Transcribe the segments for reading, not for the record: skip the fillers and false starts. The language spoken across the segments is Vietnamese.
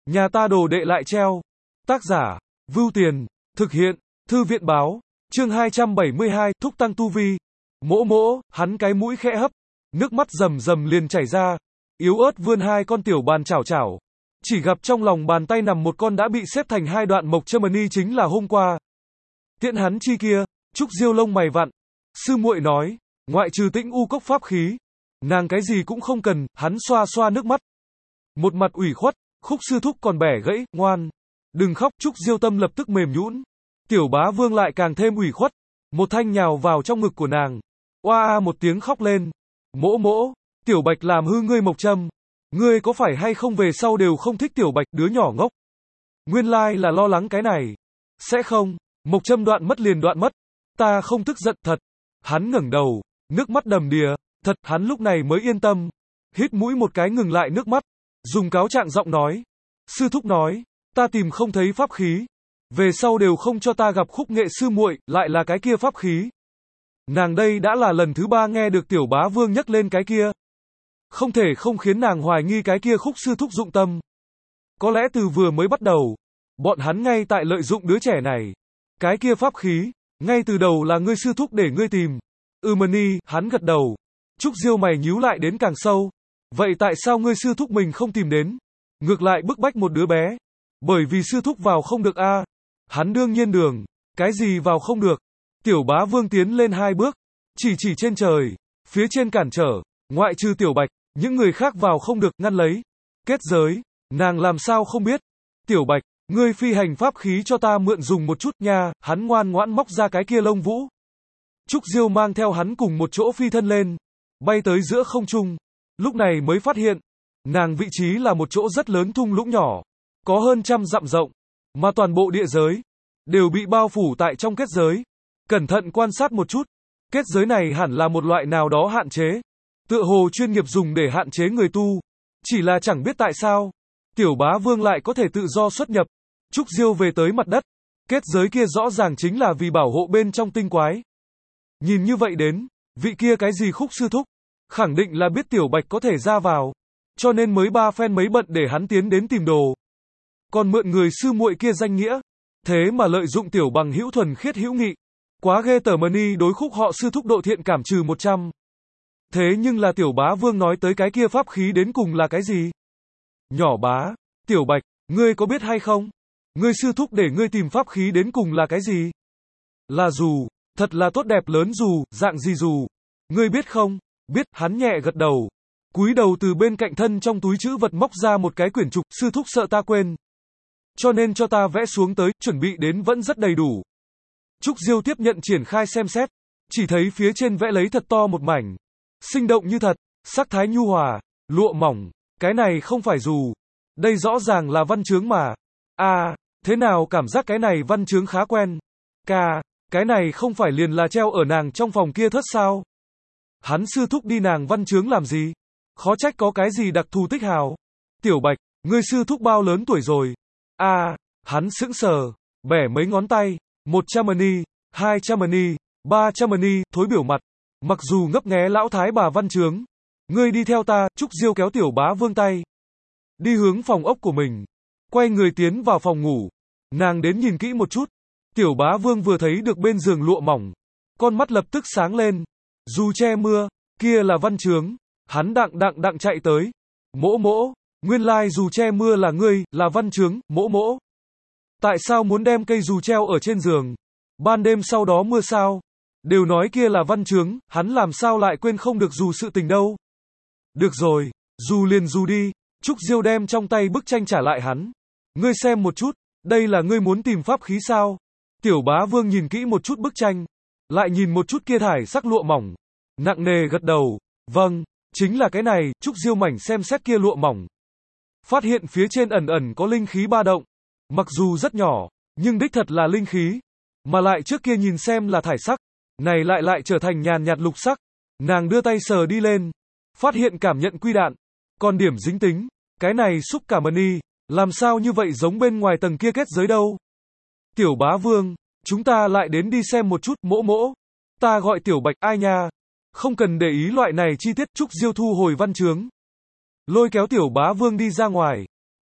Nhà ta đồ đệ lại treo. Tác giả, Vưu Tiền, thực hiện, Thư viện báo, chương 272, thúc tăng tu vi. Mỗ mỗ, hắn cái mũi khẽ hấp, nước mắt rầm rầm liền chảy ra, yếu ớt vươn hai con tiểu bàn chảo chảo. Chỉ gặp trong lòng bàn tay nằm một con đã bị xếp thành hai đoạn mộc châm ni chính là hôm qua. Tiện hắn chi kia, Trúc Diêu lông mày vặn. Sư muội nói, ngoại trừ Tĩnh U cốc pháp khí, nàng cái gì cũng không cần, hắn xoa xoa nước mắt. Một mặt ủy khuất, Khúc sư thúc còn bẻ gãy, ngoan. Đừng khóc, Trúc Diêu tâm lập tức mềm nhũn. Tiểu bá vương lại càng thêm ủy khuất. Một thanh nhào vào trong ngực của nàng. Oa một tiếng khóc lên. Mỗ mỗ, Tiểu Bạch làm hư ngươi mộc châm. Ngươi có phải hay không về sau đều không thích Tiểu Bạch đứa nhỏ ngốc. Nguyên lai là lo lắng cái này. Sẽ không, mộc châm đoạn mất liền đoạn mất. Ta không tức giận thật. Hắn ngẩng đầu, nước mắt đầm đìa. Thật, hắn lúc này mới yên tâm. Hít mũi một cái ngừng lại nước mắt. Dùng cáo trạng giọng nói. Sư thúc nói, ta tìm không thấy pháp khí. Về sau đều không cho ta gặp Khúc nghệ sư muội, lại là cái kia pháp khí. Nàng đây đã là lần thứ 3 nghe được tiểu bá vương nhắc lên cái kia. Không thể không khiến nàng hoài nghi cái kia Khúc sư thúc dụng tâm. Có lẽ từ vừa mới bắt đầu, bọn hắn ngay tại lợi dụng đứa trẻ này. Cái kia pháp khí, ngay từ đầu là ngươi sư thúc để ngươi tìm. Mani, hắn gật đầu. Trúc Diêu mày nhíu lại đến càng sâu. Vậy tại sao ngươi sư thúc mình không tìm đến? Ngược lại bức bách một đứa bé. Bởi vì sư thúc vào không được a. Hắn đương nhiên đường. Cái gì vào không được? Tiểu bá vương tiến lên 2 bước. Chỉ trên trời. Phía trên cản trở. Ngoại trừ Tiểu Bạch, những người khác vào không được, ngăn lấy. Kết giới. Nàng làm sao không biết? Tiểu Bạch, ngươi phi hành pháp khí cho ta mượn dùng một chút nha. Hắn ngoan ngoãn móc ra cái kia lông vũ. Trúc Diêu mang theo hắn cùng một chỗ phi thân lên. Bay tới giữa không trung. Lúc này mới phát hiện, nàng vị trí là một chỗ rất lớn thung lũng nhỏ, có hơn 100 dặm rộng, mà toàn bộ địa giới đều bị bao phủ tại trong kết giới. Cẩn thận quan sát một chút, kết giới này hẳn là một loại nào đó hạn chế, tựa hồ chuyên nghiệp dùng để hạn chế người tu, chỉ là chẳng biết tại sao, tiểu bá vương lại có thể tự do xuất nhập. Trúc Diêu về tới mặt đất, kết giới kia rõ ràng chính là vì bảo hộ bên trong tinh quái. Nhìn như vậy đến, vị kia cái gì Khúc sư thúc, khẳng định là biết Tiểu Bạch có thể ra vào, cho nên mới ba phen mấy bận để hắn tiến đến tìm đồ. Còn mượn người sư muội kia danh nghĩa, thế mà lợi dụng tiểu bằng hữu thuần khiết hữu nghị. Quá ghê tởm ni đối Khúc họ sư thúc độ thiện cảm trừ 100. Thế nhưng là tiểu bá vương nói tới cái kia pháp khí đến cùng là cái gì? Nhỏ bá, Tiểu Bạch, ngươi có biết hay không? Ngươi sư thúc để ngươi tìm pháp khí đến cùng là cái gì? Là dù, thật là tốt đẹp lớn dù, dạng gì dù? Ngươi biết không? Biết, hắn nhẹ gật đầu. Cúi đầu từ bên cạnh thân trong túi trữ vật móc ra một cái quyển trục, sư thúc sợ ta quên. Cho nên cho ta vẽ xuống tới, chuẩn bị đến vẫn rất đầy đủ. Trúc Diêu tiếp nhận triển khai xem xét. Chỉ thấy phía trên vẽ lấy thật to một mảnh. Sinh động như thật, sắc thái nhu hòa, lụa mỏng. Cái này không phải dù. Đây rõ ràng là văn chướng mà. Thế nào cảm giác cái này văn chướng khá quen. Cái này không phải liền là treo ở nàng trong phòng kia thất sao? Hắn sư thúc đi nàng văn chướng làm gì? Khó trách có cái gì đặc thù tích hào. Tiểu Bạch, ngươi sư thúc bao lớn tuổi rồi? Hắn sững sờ, bẻ mấy ngón tay, 100 ni, 200 ni, 300 ni, thối biểu mặt. Mặc dù ngấp nghé lão thái bà văn chướng. Ngươi đi theo ta, Trúc Diêu kéo tiểu bá vương tay. Đi hướng phòng ốc của mình. Quay người tiến vào phòng ngủ. Nàng đến nhìn kỹ một chút. Tiểu bá vương vừa thấy được bên giường lụa mỏng. Con mắt lập tức sáng lên. Dù che mưa, kia là văn chướng. Hắn đặng chạy tới. Mỗ mỗ, nguyên lai dù che mưa là ngươi, là văn chướng, mỗ mỗ. Tại sao muốn đem cây dù treo ở trên giường? Ban đêm sau đó mưa sao? Đều nói kia là văn chướng, hắn làm sao lại quên không được dù sự tình đâu? Được rồi, dù liền dù đi. Trúc Diêu đem trong tay bức tranh trả lại hắn. Ngươi xem một chút, đây là ngươi muốn tìm pháp khí sao? Tiểu bá vương nhìn kỹ một chút bức tranh. Lại nhìn một chút kia thải sắc lụa mỏng. Nặng nề gật đầu. Vâng, chính là cái này. Trúc Diêu mảnh xem xét kia lụa mỏng. Phát hiện phía trên ẩn ẩn có linh khí ba động. Mặc dù rất nhỏ, nhưng đích thật là linh khí. Mà lại trước kia nhìn xem là thải sắc. Này lại trở thành nhàn nhạt lục sắc. Nàng đưa tay sờ đi lên. Phát hiện cảm nhận quy đạn. Còn điểm dính tính. Cái này xúc cảm ni. Làm sao như vậy giống bên ngoài tầng kia kết giới đâu? Tiểu bá vương, chúng ta lại đến đi xem một chút, mỗ mỗ. Ta gọi Tiểu Bạch ai nha. Không cần để ý loại này chi tiết. Trúc Diêu thu hồi văn chướng. Lôi kéo tiểu bá vương đi ra ngoài.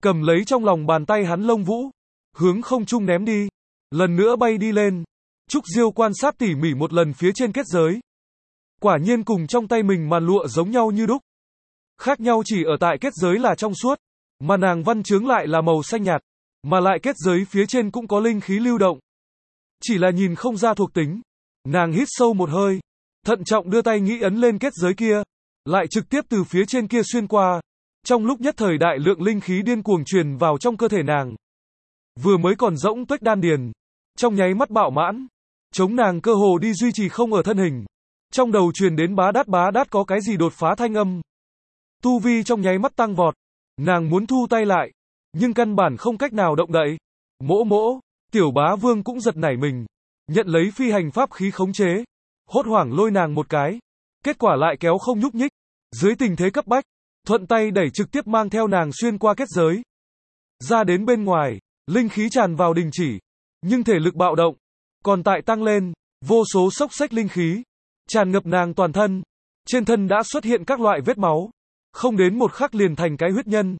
cầm lấy trong lòng bàn tay hắn lông vũ, hướng không trung ném đi, lần nữa bay đi lên. Trúc Diêu quan sát tỉ mỉ một lần phía trên kết giới. Quả nhiên cùng trong tay mình màn lụa giống nhau như đúc. Khác nhau chỉ ở tại kết giới là trong suốt, mà nàng văn chướng lại là màu xanh nhạt, mà lại kết giới phía trên cũng có linh khí lưu động. Chỉ là nhìn không ra thuộc tính. Nàng hít sâu một hơi, thận trọng đưa tay nghĩ ấn lên kết giới kia, lại trực tiếp từ phía trên kia xuyên qua. Trong lúc nhất thời đại lượng linh khí điên cuồng truyền vào trong cơ thể nàng. Vừa mới còn rỗng tuếch đan điền, trong nháy mắt bạo mãn, chống nàng cơ hồ đi duy trì không ở thân hình. Trong đầu truyền đến bá đát có cái gì đột phá thanh âm. Tu vi trong nháy mắt tăng vọt, nàng muốn thu tay lại, nhưng căn bản không cách nào động đậy. Mỗ mỗ, Tiểu Bá Vương cũng giật nảy mình, nhận lấy phi hành pháp khí khống chế, hốt hoảng lôi nàng một cái, kết quả lại kéo không nhúc nhích. Dưới tình thế cấp bách, thuận tay đẩy trực tiếp mang theo nàng xuyên qua kết giới. Ra đến bên ngoài, linh khí tràn vào đình chỉ, nhưng thể lực bạo động còn tại tăng lên, vô số xốc xếch linh khí tràn ngập nàng toàn thân, trên thân đã xuất hiện các loại vết máu, không đến một khắc liền thành cái huyết nhân.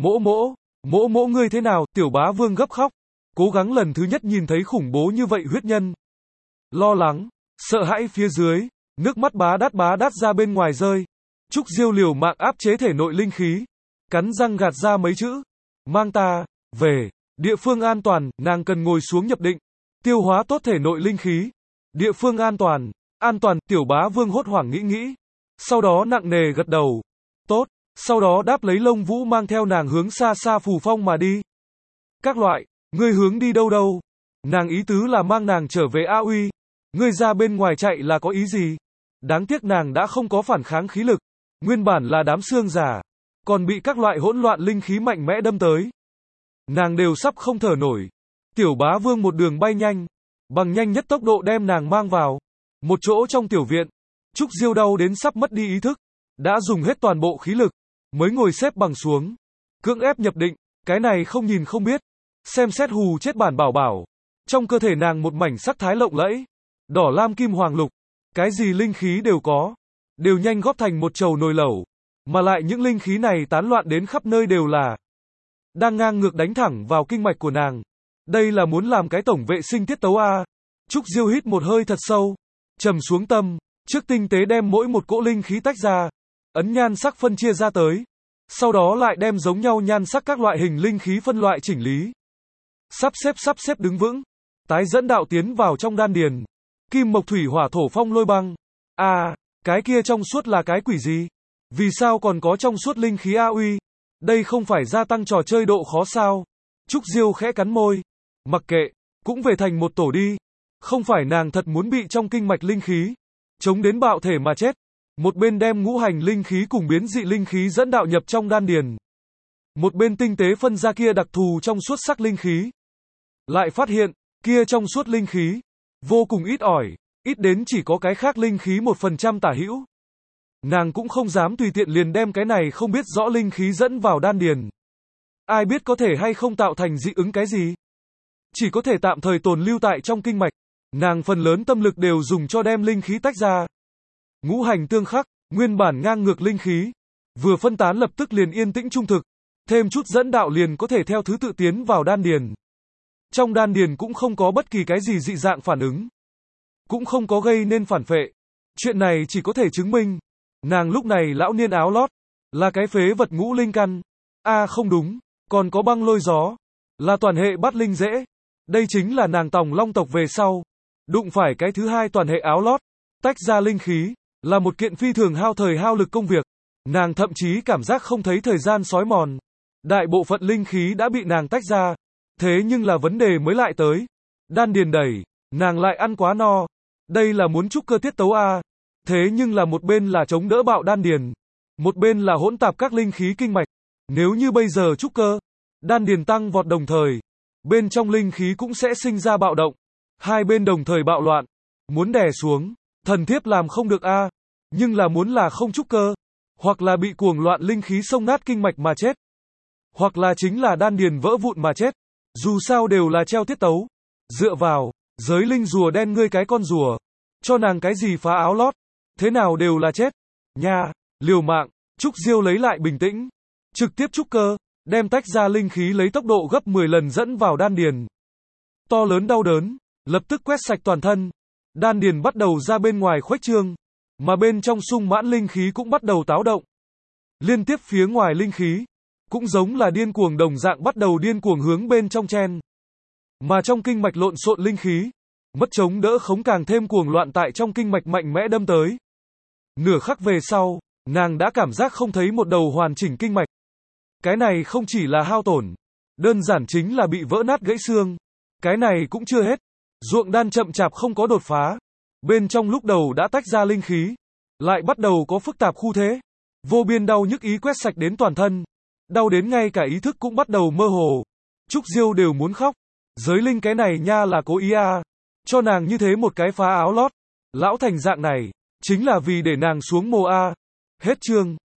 Mỗ mỗ ngươi thế nào? Tiểu Bá Vương gấp khóc, cố gắng lần thứ nhất nhìn thấy khủng bố như vậy huyết nhân. Lo lắng, sợ hãi phía dưới, nước mắt bá đát ra bên ngoài rơi. Trúc Diêu liều mạng áp chế thể nội linh khí, cắn răng gạt ra mấy chữ, mang ta về địa phương an toàn. Nàng cần ngồi xuống nhập định, tiêu hóa tốt thể nội linh khí. Địa phương an toàn. Tiểu Bá Vương hốt hoảng nghĩ, sau đó nặng nề gật đầu. Tốt, sau đó đáp lấy lông vũ mang theo nàng hướng xa xa Phù Phong mà đi. Các loại, ngươi hướng đi đâu? Nàng ý tứ là mang nàng trở về A Uy. Ngươi ra bên ngoài chạy là có ý gì? Đáng tiếc nàng đã không có phản kháng khí lực, nguyên bản là đám xương giả, còn bị các loại hỗn loạn linh khí mạnh mẽ đâm tới. Nàng đều sắp không thở nổi. Tiểu Bá Vương một đường bay nhanh, bằng nhanh nhất tốc độ đem nàng mang vào một chỗ trong tiểu viện. Trúc Diêu đau đến sắp mất đi ý thức, đã dùng hết toàn bộ khí lực mới ngồi xếp bằng xuống, cưỡng ép nhập định. Cái này không nhìn không biết, xem xét hù chết bản bảo. Trong cơ thể nàng một mảnh sắc thái lộng lẫy, đỏ lam kim hoàng lục, cái gì linh khí đều có, đều nhanh góp thành một chầu nồi lẩu, mà lại những linh khí này tán loạn đến khắp nơi đều là đang ngang ngược đánh thẳng vào kinh mạch của nàng. Đây là muốn làm cái tổng vệ sinh tiết tấu a. Trúc Diêu hít một hơi thật sâu, trầm xuống tâm, trước tinh tế đem mỗi một cỗ linh khí tách ra, ấn nhan sắc phân chia ra tới, sau đó lại đem giống nhau nhan sắc các loại hình linh khí phân loại chỉnh lý, sắp xếp đứng vững, tái dẫn đạo tiến vào trong đan điền. Kim mộc thủy hỏa thổ phong lôi băng. Cái kia trong suốt là cái quỷ gì? Vì sao còn có trong suốt linh khí A Uy? Đây không phải gia tăng trò chơi độ khó sao? Trúc Diêu khẽ cắn môi, mặc kệ, cũng về thành một tổ đi. Không phải nàng thật muốn bị trong kinh mạch linh khí chống đến bạo thể mà chết. Một bên đem ngũ hành linh khí cùng biến dị linh khí dẫn đạo nhập trong đan điền, một bên tinh tế phân ra kia đặc thù trong suốt sắc linh khí. Lại phát hiện, kia trong suốt linh khí vô cùng ít ỏi, ít đến chỉ có cái khác linh khí 1% tả hữu. Nàng cũng không dám tùy tiện liền đem cái này không biết rõ linh khí dẫn vào đan điền. Ai biết có thể hay không tạo thành dị ứng cái gì? Chỉ có thể tạm thời tồn lưu tại trong kinh mạch. Nàng phần lớn tâm lực đều dùng cho đem linh khí tách ra. Ngũ hành tương khắc, nguyên bản ngang ngược linh khí, vừa phân tán lập tức liền yên tĩnh trung thực, thêm chút dẫn đạo liền có thể theo thứ tự tiến vào đan điền. Trong đan điền cũng không có bất kỳ cái gì dị dạng phản ứng, cũng không có gây nên phản phệ. Chuyện này chỉ có thể chứng minh, nàng lúc này lão niên áo lót, là cái phế vật ngũ linh căn. Không đúng, còn có băng lôi gió, là toàn hệ bát linh dễ. Đây chính là nàng Tòng Long tộc về sau đụng phải cái thứ hai toàn hệ áo lót, tách ra linh khí, là một kiện phi thường hao thời hao lực công việc. Nàng thậm chí cảm giác không thấy thời gian xói mòn. Đại bộ phận linh khí đã bị nàng tách ra, thế nhưng là vấn đề mới lại tới. Đan điền đầy, nàng lại ăn quá no. Đây là muốn trúc cơ tiết tấu a. Thế nhưng là một bên là chống đỡ bạo đan điền, một bên là hỗn tạp các linh khí kinh mạch. Nếu như bây giờ trúc cơ, đan điền tăng vọt đồng thời, bên trong linh khí cũng sẽ sinh ra bạo động. Hai bên đồng thời bạo loạn, muốn đè xuống, thần thiếp làm không được a. Nhưng là muốn là không trúc cơ, hoặc là bị cuồng loạn linh khí xông nát kinh mạch mà chết, hoặc là chính là đan điền vỡ vụn mà chết. Dù sao đều là treo tiết tấu. Dựa vào, giới linh rùa đen ngươi cái con rùa, cho nàng cái gì phá áo lót, thế nào đều là chết. Nha, liều mạng. Trúc Diêu lấy lại bình tĩnh, trực tiếp trúc cơ. đem tách ra linh khí lấy tốc độ gấp 10 lần dẫn vào đan điền. To lớn đau đớn, lập tức quét sạch toàn thân. Đan điền bắt đầu ra bên ngoài khuếch trương, mà bên trong sung mãn linh khí cũng bắt đầu táo động. Liên tiếp phía ngoài linh khí, cũng giống là điên cuồng đồng dạng bắt đầu điên cuồng hướng bên trong chen. Mà trong kinh mạch lộn xộn linh khí, mất chống đỡ khống càng thêm cuồng loạn tại trong kinh mạch mạnh mẽ đâm tới. Nửa khắc về sau, nàng đã cảm giác không thấy một đầu hoàn chỉnh kinh mạch. Cái này không chỉ là hao tổn, đơn giản chính là bị vỡ nát gãy xương. Cái này cũng chưa hết. Ruộng đan chậm chạp không có đột phá. Bên trong lúc đầu đã tách ra linh khí, lại bắt đầu có phức tạp khu thế. Vô biên đau nhức ý quét sạch đến toàn thân. Đau đến ngay cả ý thức cũng bắt đầu mơ hồ. Trúc Diêu đều muốn khóc. Giới linh cái này nha là cố ý à. Cho nàng như thế một cái phá áo lót. Lão thành dạng này, chính là vì để nàng xuống mồ a. Hết chương.